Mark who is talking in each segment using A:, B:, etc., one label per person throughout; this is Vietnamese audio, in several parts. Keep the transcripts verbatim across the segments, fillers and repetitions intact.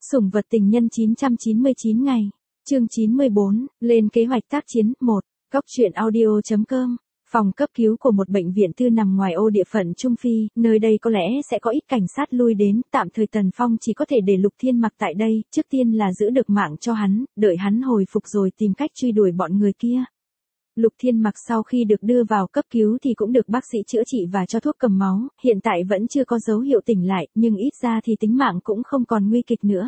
A: Sủng vật tình nhân chín trăm chín mươi chín ngày. Chương chín mươi bốn, lên kế hoạch tác chiến. một. Góc truyện audio chấm com. Phòng cấp cứu của một bệnh viện tư nằm ngoài ô địa phận Trung Phi, nơi đây có lẽ sẽ có ít cảnh sát lui đến, tạm thời Tần Phong chỉ có thể để Lục Thiên Mặc tại đây, trước tiên là giữ được mạng cho hắn, đợi hắn hồi phục rồi tìm cách truy đuổi bọn người kia. Lục Thiên Mặc sau khi được đưa vào cấp cứu thì cũng được bác sĩ chữa trị và cho thuốc cầm máu, hiện tại vẫn chưa có dấu hiệu tỉnh lại, nhưng ít ra thì tính mạng cũng không còn nguy kịch nữa.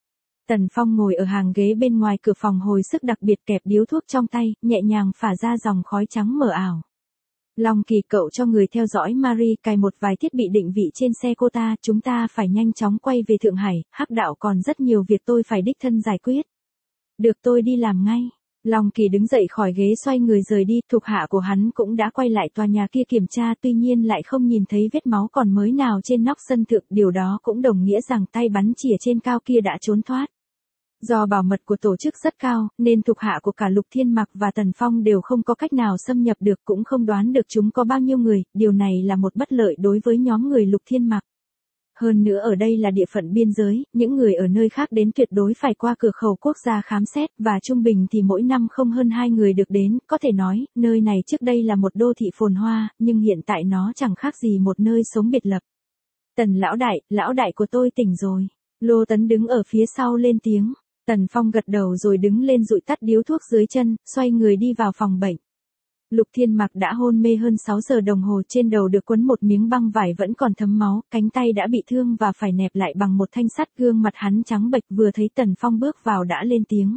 A: Tần Phong ngồi ở hàng ghế bên ngoài cửa phòng hồi sức đặc biệt kẹp điếu thuốc trong tay, nhẹ nhàng phả ra dòng khói trắng mờ ảo. Long Kỳ, cậu cho người theo dõi Marie cài một vài thiết bị định vị trên xe cô ta, chúng ta phải nhanh chóng quay về Thượng Hải, Hắc Đạo còn rất nhiều việc tôi phải đích thân giải quyết. Được, tôi đi làm ngay. Long Kỳ đứng dậy khỏi ghế xoay người rời đi, thuộc hạ của hắn cũng đã quay lại tòa nhà kia kiểm tra, tuy nhiên lại không nhìn thấy vết máu còn mới nào trên nóc sân thượng, điều đó cũng đồng nghĩa rằng tay bắn chỉa trên cao kia đã trốn thoát. Do bảo mật của tổ chức rất cao, nên thuộc hạ của cả Lục Thiên Mặc và Tần Phong đều không có cách nào xâm nhập được, cũng không đoán được chúng có bao nhiêu người, điều này là một bất lợi đối với nhóm người Lục Thiên Mặc. Hơn nữa ở đây là địa phận biên giới, những người ở nơi khác đến tuyệt đối phải qua cửa khẩu quốc gia khám xét, và trung bình thì mỗi năm không hơn hai người được đến, có thể nói, nơi này trước đây là một đô thị phồn hoa, nhưng hiện tại nó chẳng khác gì một nơi sống biệt lập. Tần lão đại, lão đại của tôi tỉnh rồi. Lô Tấn đứng ở phía sau lên tiếng. Tần Phong gật đầu rồi đứng lên dụi tắt điếu thuốc dưới chân, xoay người đi vào phòng bệnh. Lục Thiên Mặc đã hôn mê hơn sáu giờ đồng hồ, trên đầu được quấn một miếng băng vải vẫn còn thấm máu, cánh tay đã bị thương và phải nẹp lại bằng một thanh sắt, gương mặt hắn trắng bệch, vừa thấy Tần Phong bước vào đã lên tiếng.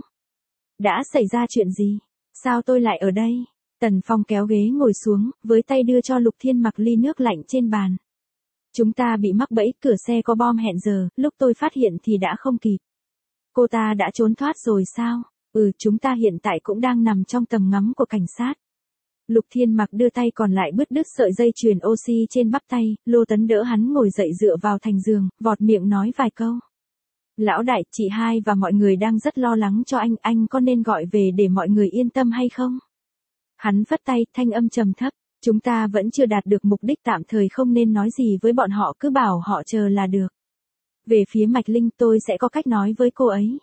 A: Đã xảy ra chuyện gì? Sao tôi lại ở đây? Tần Phong kéo ghế ngồi xuống, với tay đưa cho Lục Thiên Mặc ly nước lạnh trên bàn. Chúng ta bị mắc bẫy, cửa xe có bom hẹn giờ, lúc tôi phát hiện thì đã không kịp. Cô ta đã trốn thoát rồi sao? Ừ, chúng ta hiện tại cũng đang nằm trong tầm ngắm của cảnh sát. Lục Thiên Mặc đưa tay còn lại bứt đứt sợi dây chuyền oxy trên bắp tay, Lô Tấn đỡ hắn ngồi dậy dựa vào thành giường, vọt miệng nói vài câu. Lão đại, chị hai và mọi người đang rất lo lắng cho anh, anh có nên gọi về để mọi người yên tâm hay không? Hắn phất tay, thanh âm trầm thấp, chúng ta vẫn chưa đạt được mục đích, tạm thời không nên nói gì với bọn họ, cứ bảo họ chờ là được. Về phía Mạch Linh, tôi sẽ có cách nói với cô ấy.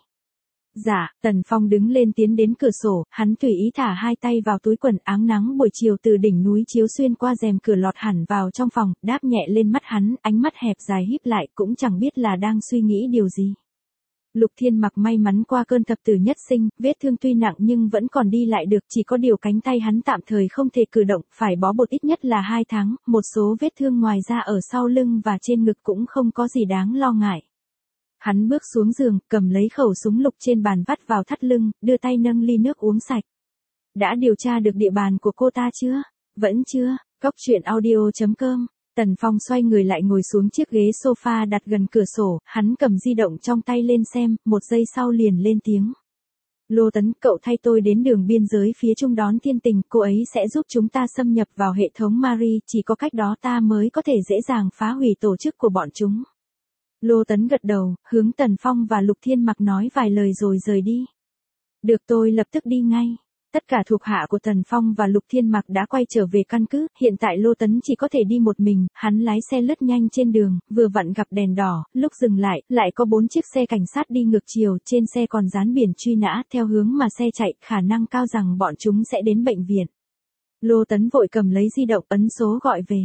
A: Dạ, Tần Phong đứng lên tiến đến cửa sổ, hắn tùy ý thả hai tay vào túi quần, áng nắng buổi chiều từ đỉnh núi chiếu xuyên qua rèm cửa lọt hẳn vào trong phòng, đáp nhẹ lên mắt hắn, ánh mắt hẹp dài híp lại, cũng chẳng biết là đang suy nghĩ điều gì. Lục Thiên Mặc may mắn qua cơn thập tử nhất sinh, vết thương tuy nặng nhưng vẫn còn đi lại được, chỉ có điều cánh tay hắn tạm thời không thể cử động, phải bó bột ít nhất là hai tháng, một số vết thương ngoài ra ở sau lưng và trên ngực cũng không có gì đáng lo ngại. Hắn bước xuống giường, cầm lấy khẩu súng lục trên bàn vắt vào thắt lưng, đưa tay nâng ly nước uống sạch. Đã điều tra được địa bàn của cô ta chưa? Vẫn chưa. Góc truyện audio chấm com. Tần Phong xoay người lại ngồi xuống chiếc ghế sofa đặt gần cửa sổ, hắn cầm di động trong tay lên xem, một giây sau liền lên tiếng. Lô Tấn, cậu thay tôi đến đường biên giới phía Trung đón Thiên Tình, cô ấy sẽ giúp chúng ta xâm nhập vào hệ thống Marie, chỉ có cách đó ta mới có thể dễ dàng phá hủy tổ chức của bọn chúng. Lô Tấn gật đầu, hướng Tần Phong và Lục Thiên Mặc nói vài lời rồi rời đi. Được, tôi lập tức đi ngay. Tất cả thuộc hạ của Tần Phong và Lục Thiên Mặc đã quay trở về căn cứ, hiện tại Lô Tấn chỉ có thể đi một mình, hắn lái xe lướt nhanh trên đường, vừa vặn gặp đèn đỏ, lúc dừng lại, lại có bốn chiếc xe cảnh sát đi ngược chiều, trên xe còn dán biển truy nã, theo hướng mà xe chạy, khả năng cao rằng bọn chúng sẽ đến bệnh viện. Lô Tấn vội cầm lấy di động ấn số gọi về.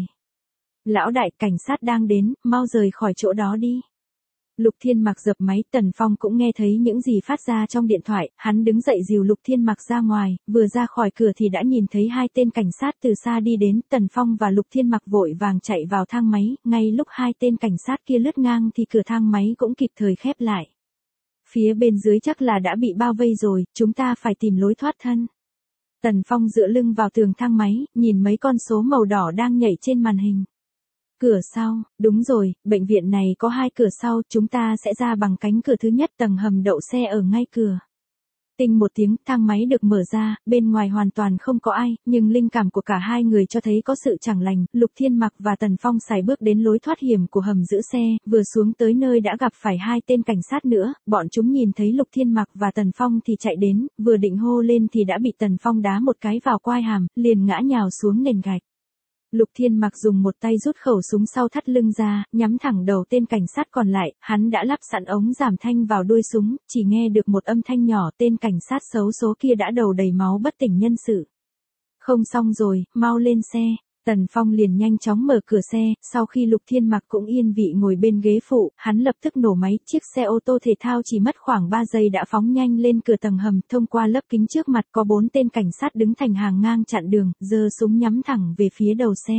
A: Lão đại, cảnh sát đang đến, mau rời khỏi chỗ đó đi. Lục Thiên Mặc dập máy, Tần Phong cũng nghe thấy những gì phát ra trong điện thoại, hắn đứng dậy dìu Lục Thiên Mặc ra ngoài, vừa ra khỏi cửa thì đã nhìn thấy hai tên cảnh sát từ xa đi đến, Tần Phong và Lục Thiên Mặc vội vàng chạy vào thang máy, ngay lúc hai tên cảnh sát kia lướt ngang thì cửa thang máy cũng kịp thời khép lại. Phía bên dưới chắc là đã bị bao vây rồi, chúng ta phải tìm lối thoát thân. Tần Phong dựa lưng vào tường thang máy, nhìn mấy con số màu đỏ đang nhảy trên màn hình. Cửa sau, đúng rồi, bệnh viện này có hai cửa sau, chúng ta sẽ ra bằng cánh cửa thứ nhất, tầng hầm đậu xe ở ngay cửa. Tinh một tiếng, thang máy được mở ra, bên ngoài hoàn toàn không có ai, nhưng linh cảm của cả hai người cho thấy có sự chẳng lành. Lục Thiên Mặc và Tần Phong sải bước đến lối thoát hiểm của hầm giữ xe, vừa xuống tới nơi đã gặp phải hai tên cảnh sát nữa, bọn chúng nhìn thấy Lục Thiên Mặc và Tần Phong thì chạy đến, vừa định hô lên thì đã bị Tần Phong đá một cái vào quai hàm, liền ngã nhào xuống nền gạch. Lục Thiên Mặc dùng một tay rút khẩu súng sau thắt lưng ra, nhắm thẳng đầu tên cảnh sát còn lại, hắn đã lắp sẵn ống giảm thanh vào đuôi súng, chỉ nghe được một âm thanh nhỏ, tên cảnh sát xấu số kia đã đầu đầy máu bất tỉnh nhân sự. Không xong rồi, mau lên xe. Tần Phong liền nhanh chóng mở cửa xe, sau khi Lục Thiên Mặc cũng yên vị ngồi bên ghế phụ, hắn lập tức nổ máy, chiếc xe ô tô thể thao chỉ mất khoảng ba giây đã phóng nhanh lên cửa tầng hầm, thông qua lớp kính trước mặt có bốn tên cảnh sát đứng thành hàng ngang chặn đường, giơ súng nhắm thẳng về phía đầu xe.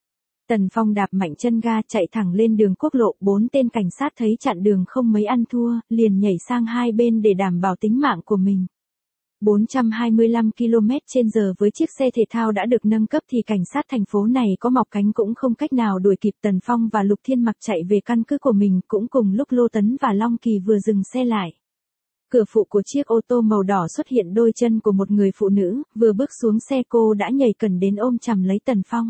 A: Tần Phong đạp mạnh chân ga chạy thẳng lên đường quốc lộ, bốn tên cảnh sát thấy chặn đường không mấy ăn thua, liền nhảy sang hai bên để đảm bảo tính mạng của mình. bốn trăm hai mươi lăm ki lô mét trên giờ với chiếc xe thể thao đã được nâng cấp thì cảnh sát thành phố này có mọc cánh cũng không cách nào đuổi kịp. Tần Phong và Lục Thiên Mặc chạy về căn cứ của mình, cũng cùng lúc Lô Tấn và Long Kỳ vừa dừng xe lại. Cửa phụ của chiếc ô tô màu đỏ xuất hiện đôi chân của một người phụ nữ, vừa bước xuống xe cô đã nhảy cẩn đến ôm chầm lấy Tần Phong.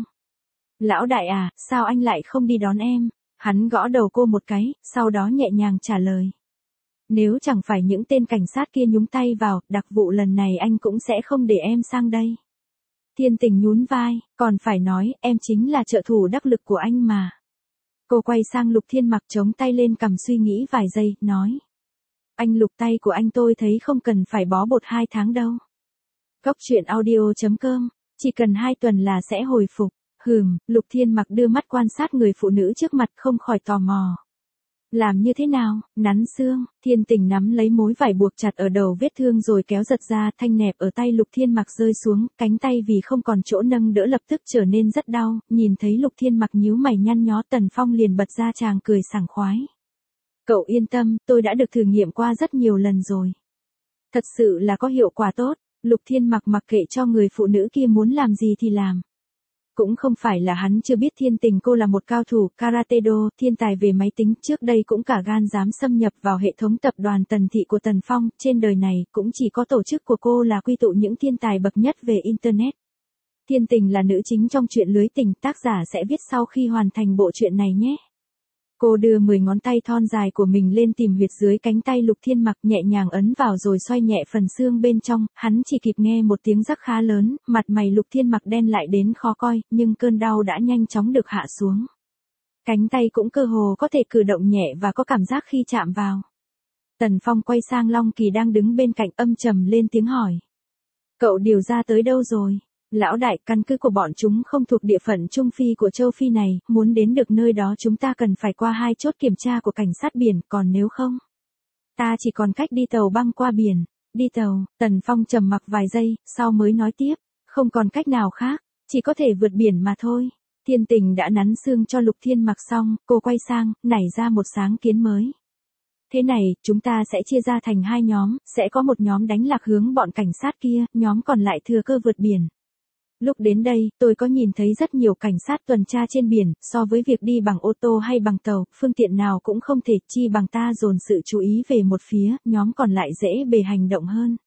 A: Lão đại à, sao anh lại không đi đón em? Hắn gõ đầu cô một cái, sau đó nhẹ nhàng trả lời. Nếu chẳng phải những tên cảnh sát kia nhúng tay vào, đặc vụ lần này anh cũng sẽ không để em sang đây. Thiên Tình nhún vai, còn phải nói, em chính là trợ thủ đắc lực của anh mà. Cô quay sang Lục Thiên Mặc chống tay lên cằm suy nghĩ vài giây, nói. Anh Lục, tay của anh tôi thấy không cần phải bó bột hai tháng đâu. Cốc truyện audio chấm com, chỉ cần hai tuần là sẽ hồi phục. Hừm, Lục Thiên Mặc đưa mắt quan sát người phụ nữ trước mặt không khỏi tò mò. Làm như thế nào? Nắn xương. Thiên Tình nắm lấy mối vải buộc chặt ở đầu vết thương rồi kéo giật ra, thanh nẹp ở tay Lục Thiên Mặc rơi xuống, cánh tay vì không còn chỗ nâng đỡ lập tức trở nên rất đau, nhìn thấy Lục Thiên Mặc nhíu mày nhăn nhó, Tần Phong liền bật ra tràng cười sảng khoái. Cậu yên tâm, tôi đã được thử nghiệm qua rất nhiều lần rồi. Thật sự là có hiệu quả tốt. Lục Thiên Mặc mặc kệ cho người phụ nữ kia muốn làm gì thì làm. Cũng không phải là hắn chưa biết Thiên Tình cô là một cao thủ karate do, thiên tài về máy tính, trước đây cũng cả gan dám xâm nhập vào hệ thống tập đoàn Tần Thị của Tần Phong, trên đời này cũng chỉ có tổ chức của cô là quy tụ những thiên tài bậc nhất về Internet. Thiên Tình là nữ chính trong truyện Lưới Tình, tác giả sẽ viết sau khi hoàn thành bộ truyện này nhé. Cô đưa mười ngón tay thon dài của mình lên tìm huyệt dưới cánh tay Lục Thiên Mặc, nhẹ nhàng ấn vào rồi xoay nhẹ phần xương bên trong, hắn chỉ kịp nghe một tiếng rắc khá lớn, mặt mày Lục Thiên Mặc đen lại đến khó coi, nhưng cơn đau đã nhanh chóng được hạ xuống. Cánh tay cũng cơ hồ có thể cử động nhẹ và có cảm giác khi chạm vào. Tần Phong quay sang Long Kỳ đang đứng bên cạnh, âm trầm lên tiếng hỏi. Cậu điều ra tới đâu rồi? Lão đại, căn cứ của bọn chúng không thuộc địa phận Trung Phi của châu Phi này, muốn đến được nơi đó chúng ta cần phải qua hai chốt kiểm tra của cảnh sát biển, còn nếu không, ta chỉ còn cách đi tàu băng qua biển. Đi tàu. Tần Phong trầm mặc vài giây, sau mới nói tiếp, không còn cách nào khác, chỉ có thể vượt biển mà thôi. Thiên Tình đã nắn xương cho Lục Thiên Mặc xong, cô quay sang, nảy ra một sáng kiến mới. Thế này, chúng ta sẽ chia ra thành hai nhóm, sẽ có một nhóm đánh lạc hướng bọn cảnh sát kia, nhóm còn lại thừa cơ vượt biển. Lúc đến đây, tôi có nhìn thấy rất nhiều cảnh sát tuần tra trên biển, so với việc đi bằng ô tô hay bằng tàu, phương tiện nào cũng không thể chi bằng ta dồn sự chú ý về một phía, nhóm còn lại dễ bề hành động hơn.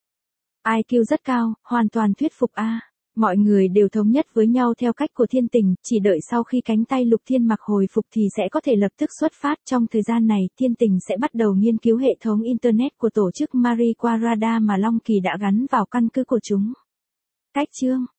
A: i kiu rất cao, hoàn toàn thuyết phục a. Mọi người đều thống nhất với nhau theo cách của Thiên Tình, chỉ đợi sau khi cánh tay Lục Thiên Mặc hồi phục thì sẽ có thể lập tức xuất phát. Trong thời gian này, Thiên Tình sẽ bắt đầu nghiên cứu hệ thống Internet của tổ chức Mariquarada mà Long Kỳ đã gắn vào căn cứ của chúng. Cách chương